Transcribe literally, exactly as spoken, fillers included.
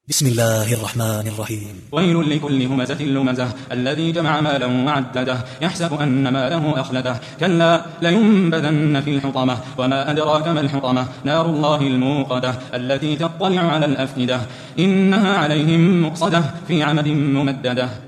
بسم الله الرحمن الرحيم. ويل لكل همزة لمزة الذي جمع مالا وعدده يحسب أن ماله أخلده كلا لينبذن في الحطمة وما أدراك ما الحطمة نار الله الموقدة التي تطلع على الأفئدة إنها عليهم مؤصدة في عمد ممددة.